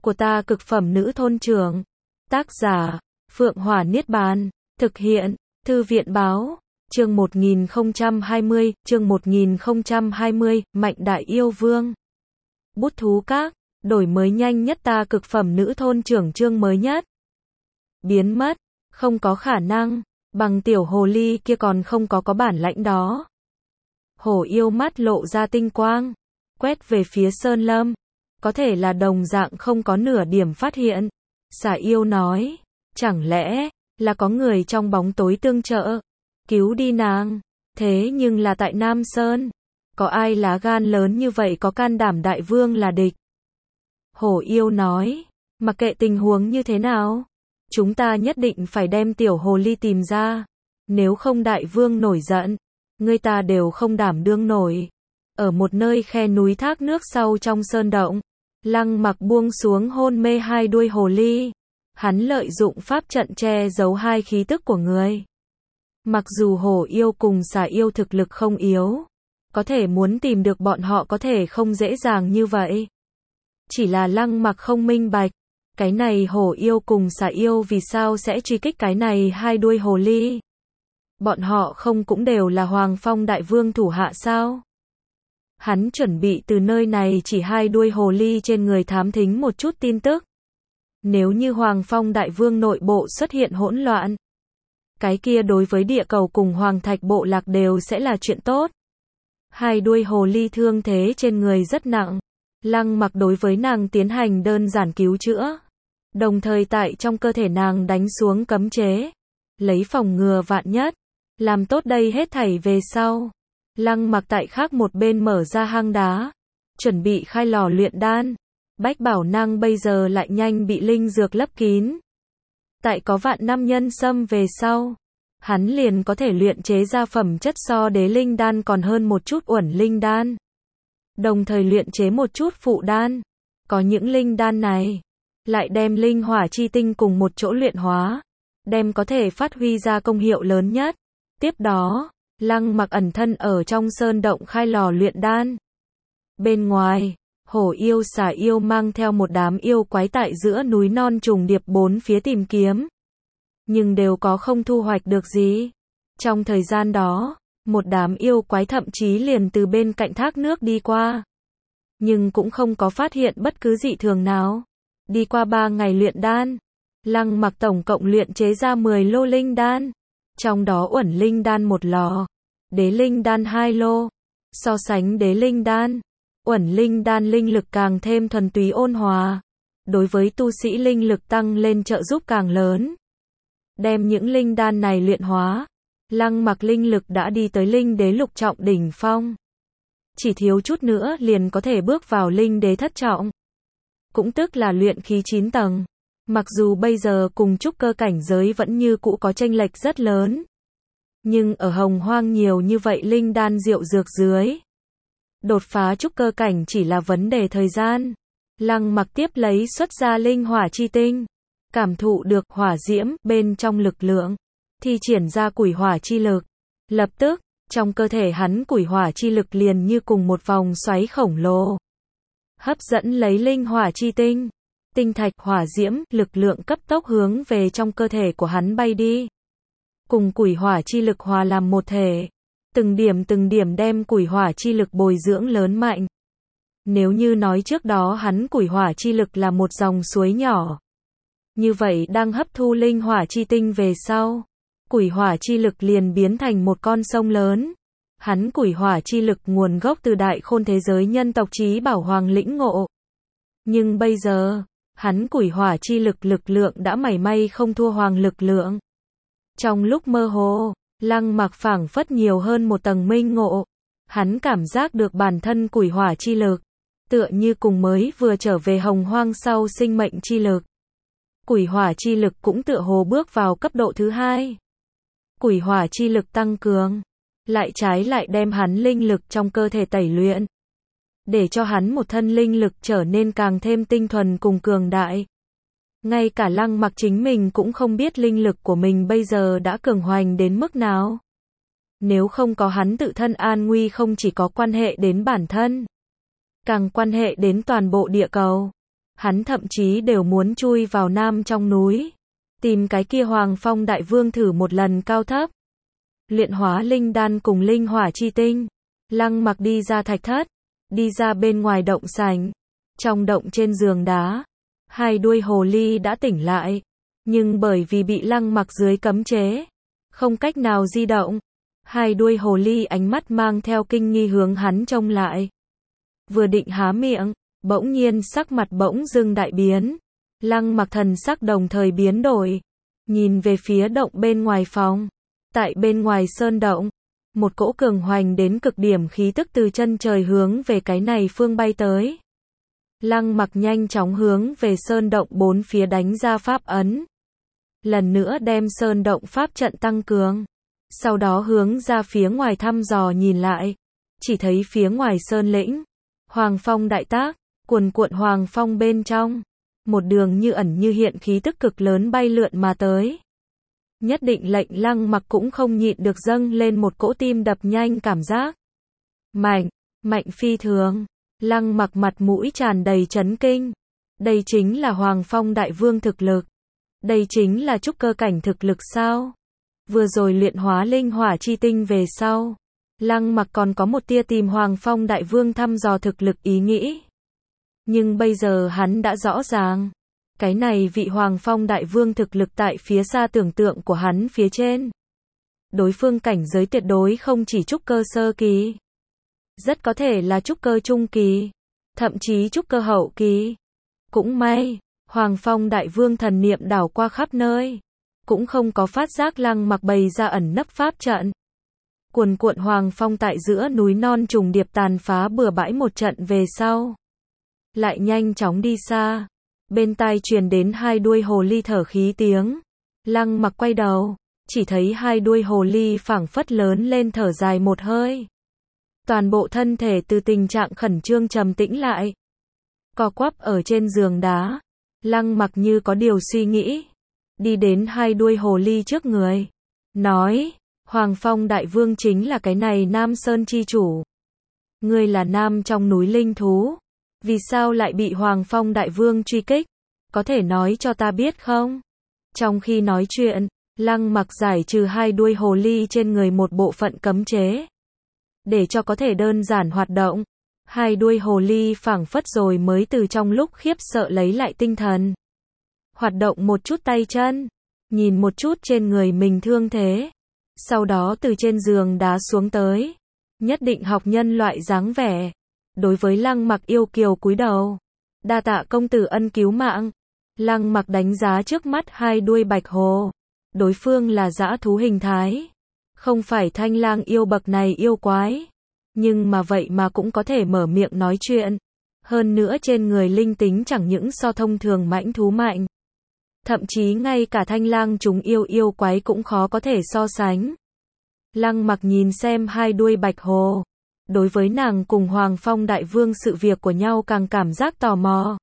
của ta cực phẩm nữ thôn trưởng. Tác giả, Phượng Hỏa Niết Bàn. Thực hiện, Thư viện báo. Chương 1020, Mạnh Đại Yêu Vương. Bút thú các, đổi mới nhanh nhất ta cực phẩm nữ thôn trưởng chương mới nhất. Biến mất, không có khả năng, bằng tiểu hồ ly kia còn không có bản lãnh đó. Hổ yêu mắt lộ ra tinh quang, quét về phía Sơn Lâm, có thể là đồng dạng không có nửa điểm phát hiện. Xà yêu nói, chẳng lẽ là có người trong bóng tối tương trợ, cứu đi nàng, thế nhưng là tại Nam Sơn, có ai lá gan lớn như vậy có can đảm đại vương là địch? Hổ yêu nói, mặc kệ tình huống như thế nào, chúng ta nhất định phải đem tiểu hồ ly tìm ra, nếu không đại vương nổi giận, người ta đều không đảm đương nổi. Ở một nơi khe núi thác nước sau trong sơn động, Lăng Mặc buông xuống hôn mê hai đuôi hồ ly, hắn lợi dụng pháp trận che giấu hai khí tức của người. Mặc dù hổ yêu cùng xà yêu thực lực không yếu, có thể muốn tìm được bọn họ có thể không dễ dàng như vậy. Chỉ là Lăng Mặc không minh bạch, cái này hổ yêu cùng xà yêu vì sao sẽ truy kích cái này hai đuôi hồ ly? Bọn họ không cũng đều là Hoàng Phong đại vương thủ hạ sao? Hắn chuẩn bị từ nơi này chỉ hai đuôi hồ ly trên người thám thính một chút tin tức. Nếu như Hoàng Phong đại vương nội bộ xuất hiện hỗn loạn, cái kia đối với địa cầu cùng Hoàng Thạch bộ lạc đều sẽ là chuyện tốt. Hai đuôi hồ ly thương thế trên người rất nặng, Lăng Mặc đối với nàng tiến hành đơn giản cứu chữa, đồng thời tại trong cơ thể nàng đánh xuống cấm chế, lấy phòng ngừa vạn nhất, làm tốt đây hết thảy về sau. Lăng Mặc tại khác một bên mở ra hang đá, chuẩn bị khai lò luyện đan. Bách bảo năng bây giờ lại nhanh bị linh dược lấp kín. Tại có vạn năm nhân sâm về sau, hắn liền có thể luyện chế ra phẩm chất so đế linh đan còn hơn một chút uẩn linh đan. Đồng thời luyện chế một chút phụ đan. Có những linh đan này, lại đem linh hỏa chi tinh cùng một chỗ luyện hóa, đem có thể phát huy ra công hiệu lớn nhất. Tiếp đó, Lăng Mặc ẩn thân ở trong sơn động khai lò luyện đan. Bên ngoài, hổ yêu xà yêu mang theo một đám yêu quái tại giữa núi non trùng điệp bốn phía tìm kiếm. Nhưng đều có không thu hoạch được gì. Trong thời gian đó, một đám yêu quái thậm chí liền từ bên cạnh thác nước đi qua. Nhưng cũng không có phát hiện bất cứ dị thường nào. Đi qua 3 ngày luyện đan, Lăng Mặc tổng cộng luyện chế ra 10 lô linh đan. Trong đó uẩn linh đan 1 lò, đế linh đan 2 lô. So sánh đế linh đan, uẩn linh đan linh lực càng thêm thuần túy ôn hòa, đối với tu sĩ linh lực tăng lên trợ giúp càng lớn. Đem những linh đan này luyện hóa, Lăng Mặc linh lực đã đi tới linh đế lục trọng đỉnh phong. Chỉ thiếu chút nữa liền có thể bước vào linh đế thất trọng. Cũng tức là luyện khí 9 tầng. Mặc dù bây giờ cùng trúc cơ cảnh giới vẫn như cũ có chênh lệch rất lớn. Nhưng ở hồng hoang nhiều như vậy linh đan diệu dược dưới, đột phá trúc cơ cảnh chỉ là vấn đề thời gian. Lăng Mặc tiếp lấy xuất ra linh hỏa chi tinh, cảm thụ được hỏa diễm bên trong lực lượng, thi triển ra quỷ hỏa chi lực. Lập tức, trong cơ thể hắn quỷ hỏa chi lực liền như cùng một vòng xoáy khổng lồ, hấp dẫn lấy linh hỏa chi tinh, tinh thạch, hỏa diễm, lực lượng cấp tốc hướng về trong cơ thể của hắn bay đi. Cùng quỷ hỏa chi lực hòa làm một thể, từng điểm đem quỷ hỏa chi lực bồi dưỡng lớn mạnh. Nếu như nói trước đó hắn quỷ hỏa chi lực là một dòng suối nhỏ, như vậy đang hấp thu linh hỏa chi tinh về sau, quỷ hỏa chi lực liền biến thành một con sông lớn. Hắn quỷ hỏa chi lực nguồn gốc từ đại khôn thế giới nhân tộc Chí Bảo Hoàng lĩnh ngộ. Nhưng bây giờ, hắn quỷ hỏa chi lực lực lượng đã mảy may không thua Hoàng lực lượng. Trong lúc mơ hồ, Lăng Mặc phảng phất nhiều hơn một tầng minh ngộ. Hắn cảm giác được bản thân quỷ hỏa chi lực, tựa như cùng mới vừa trở về hồng hoang sau sinh mệnh chi lực. Quỷ hỏa chi lực cũng tựa hồ bước vào cấp độ thứ 2. Quỷ hỏa chi lực tăng cường, lại trái lại đem hắn linh lực trong cơ thể tẩy luyện, để cho hắn một thân linh lực trở nên càng thêm tinh thuần cùng cường đại. Ngay cả Lăng Mặc chính mình cũng không biết linh lực của mình bây giờ đã cường hoành đến mức nào. Nếu không có hắn tự thân an nguy không chỉ có quan hệ đến bản thân, càng quan hệ đến toàn bộ địa cầu. Hắn thậm chí đều muốn chui vào Nam trong núi, tìm cái kia Hoàng Phong Đại Vương thử một lần cao thấp. Luyện hóa linh đan cùng linh hỏa chi tinh, Lăng Mặc đi ra thạch thất, đi ra bên ngoài động sảnh. Trong động trên giường đá, hai đuôi hồ ly đã tỉnh lại, nhưng bởi vì bị Lăng Mặc dưới cấm chế, không cách nào di động. Hai đuôi hồ ly ánh mắt mang theo kinh nghi hướng hắn trông lại. Vừa định há miệng, bỗng nhiên sắc mặt bỗng dưng đại biến. Lăng Mặc thần sắc đồng thời biến đổi, nhìn về phía động bên ngoài phòng. Tại bên ngoài sơn động, một cỗ cường hoành đến cực điểm khí tức từ chân trời hướng về cái này phương bay tới. Lăng Mặc nhanh chóng hướng về sơn động bốn phía đánh ra pháp ấn. Lần nữa đem sơn động pháp trận tăng cường. Sau đó hướng ra phía ngoài thăm dò nhìn lại. Chỉ thấy phía ngoài sơn lĩnh, Hoàng Phong đại tác, cuồn cuộn Hoàng Phong bên trong. Một đường như ẩn như hiện khí tức cực lớn bay lượn mà tới. Nhất định lệnh Lăng Mặc cũng không nhịn được dâng lên một cỗ tim đập nhanh cảm giác. Mạnh, mạnh phi thường. Lăng Mặc mặt mũi tràn đầy chấn kinh. Đây chính là Hoàng Phong Đại Vương thực lực. Đây chính là trúc cơ cảnh thực lực sao? Vừa rồi luyện hóa linh hỏa chi tinh về sau, Lăng Mặc còn có một tia tìm Hoàng Phong Đại Vương thăm dò thực lực ý nghĩ. Nhưng bây giờ hắn đã rõ ràng, cái này vị Hoàng Phong Đại Vương thực lực tại phía xa tưởng tượng của hắn phía trên. Đối phương cảnh giới tuyệt đối không chỉ trúc cơ sơ kỳ, rất có thể là trúc cơ trung kỳ, thậm chí trúc cơ hậu kỳ. Cũng may, Hoàng Phong Đại Vương thần niệm đảo qua khắp nơi, cũng không có phát giác Lăng Mặc bày ra ẩn nấp pháp trận. Cuồn cuộn Hoàng Phong tại giữa núi non trùng điệp tàn phá bừa bãi một trận về sau, lại nhanh chóng đi xa. Bên tai truyền đến hai đuôi hồ ly thở khí tiếng. Lăng Mặc quay đầu, chỉ thấy hai đuôi hồ ly phảng phất lớn lên thở dài một hơi. Toàn bộ thân thể từ tình trạng khẩn trương trầm tĩnh lại. Co quắp ở trên giường đá, Lăng Mặc như có điều suy nghĩ, đi đến hai đuôi hồ ly trước người, nói, Hoàng Phong Đại Vương chính là cái này Nam Sơn chi chủ. Ngươi là nam trong núi linh thú, vì sao lại bị Hoàng Phong Đại Vương truy kích? Có thể nói cho ta biết không? Trong khi nói chuyện, Lăng Mặc giải trừ hai đuôi hồ ly trên người một bộ phận cấm chế, để cho có thể đơn giản hoạt động. Hai đuôi hồ ly phảng phất rồi mới từ trong lúc khiếp sợ lấy lại tinh thần. Hoạt động một chút tay chân, nhìn một chút trên người mình thương thế, sau đó từ trên giường đá xuống tới, nhất định học nhân loại dáng vẻ. Đối với Lăng Mặc yêu kiều cúi đầu, đa tạ công tử ân cứu mạng. Lăng Mặc đánh giá trước mắt hai đuôi bạch hồ, đối phương là dã thú hình thái, không phải thanh lang yêu bậc này yêu quái, nhưng mà vậy mà cũng có thể mở miệng nói chuyện. Hơn nữa trên người linh tính chẳng những so thông thường mãnh thú mạnh, thậm chí ngay cả thanh lang chúng yêu quái cũng khó có thể so sánh. Lăng Mặc nhìn xem hai đuôi bạch hồ, đối với nàng cùng Hoàng Phong Đại Vương sự việc của nhau càng cảm giác tò mò.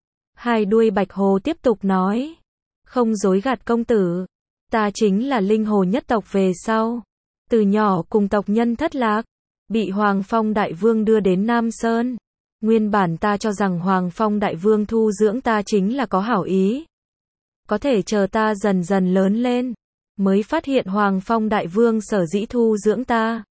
Hai đuôi bạch hồ tiếp tục nói, không dối gạt công tử, ta chính là linh hồ nhất tộc về sau, từ nhỏ cùng tộc nhân thất lạc, bị Hoàng Phong Đại Vương đưa đến Nam Sơn. Nguyên bản ta cho rằng Hoàng Phong Đại Vương thu dưỡng ta chính là có hảo ý, có thể chờ ta dần dần lớn lên, mới phát hiện Hoàng Phong Đại Vương sở dĩ thu dưỡng ta,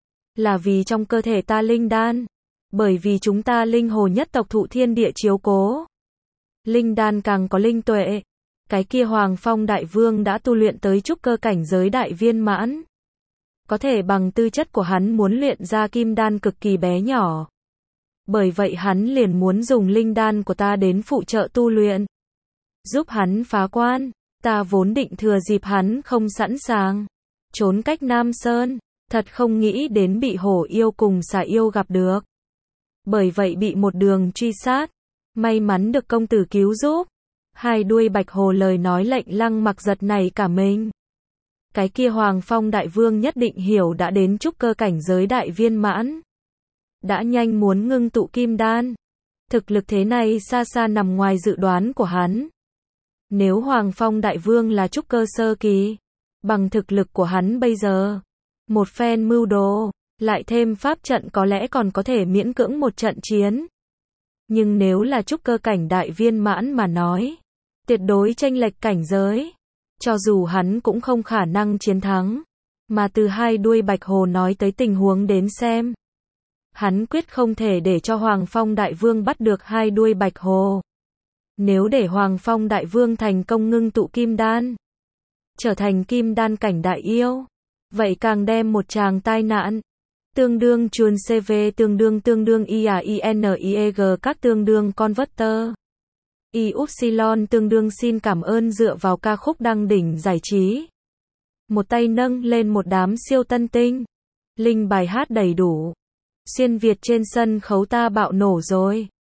là vì trong cơ thể ta linh đan, bởi vì chúng ta linh hồ nhất tộc thụ thiên địa chiếu cố. Linh đan càng có linh tuệ, cái kia Hoàng Phong Đại Vương đã tu luyện tới trúc cơ cảnh giới đại viên mãn. Có thể bằng tư chất của hắn muốn luyện ra kim đan cực kỳ bé nhỏ. Bởi vậy hắn liền muốn dùng linh đan của ta đến phụ trợ tu luyện, giúp hắn phá quan. Ta vốn định thừa dịp hắn không sẵn sàng, trốn cách Nam Sơn, thật không nghĩ đến bị hổ yêu cùng xà yêu gặp được. Bởi vậy bị một đường truy sát, may mắn được công tử cứu giúp. Hai đuôi bạch hồ lời nói lệnh Lăng Mặc giật nảy cả mình. Cái kia Hoàng Phong Đại Vương nhất định hiểu đã đến trúc cơ cảnh giới đại viên mãn, đã nhanh muốn ngưng tụ kim đan. Thực lực thế này xa xa nằm ngoài dự đoán của hắn. Nếu Hoàng Phong Đại Vương là trúc cơ sơ kỳ, bằng thực lực của hắn bây giờ, một phen mưu đồ, lại thêm pháp trận có lẽ còn có thể miễn cưỡng một trận chiến. Nhưng nếu là trúc cơ cảnh đại viên mãn mà nói, tuyệt đối chênh lệch cảnh giới. Cho dù hắn cũng không khả năng chiến thắng. Mà từ hai đuôi bạch hồ nói tới tình huống đến xem. Hắn quyết không thể để cho Hoàng Phong Đại Vương bắt được hai đuôi bạch hồ. Nếu để Hoàng Phong Đại Vương thành công ngưng tụ kim đan, trở thành kim đan cảnh đại yêu, vậy càng đem một tràng tai nạn. Tương đương chuồn CV tương đương IAINIEG các tương đương converter. Y-upsilon tương đương xin cảm ơn dựa vào ca khúc đăng đỉnh giải trí. Một tay nâng lên một đám siêu tân tinh. Linh bài hát đầy đủ. Xuyên Việt trên sân khấu ta bạo nổ rồi.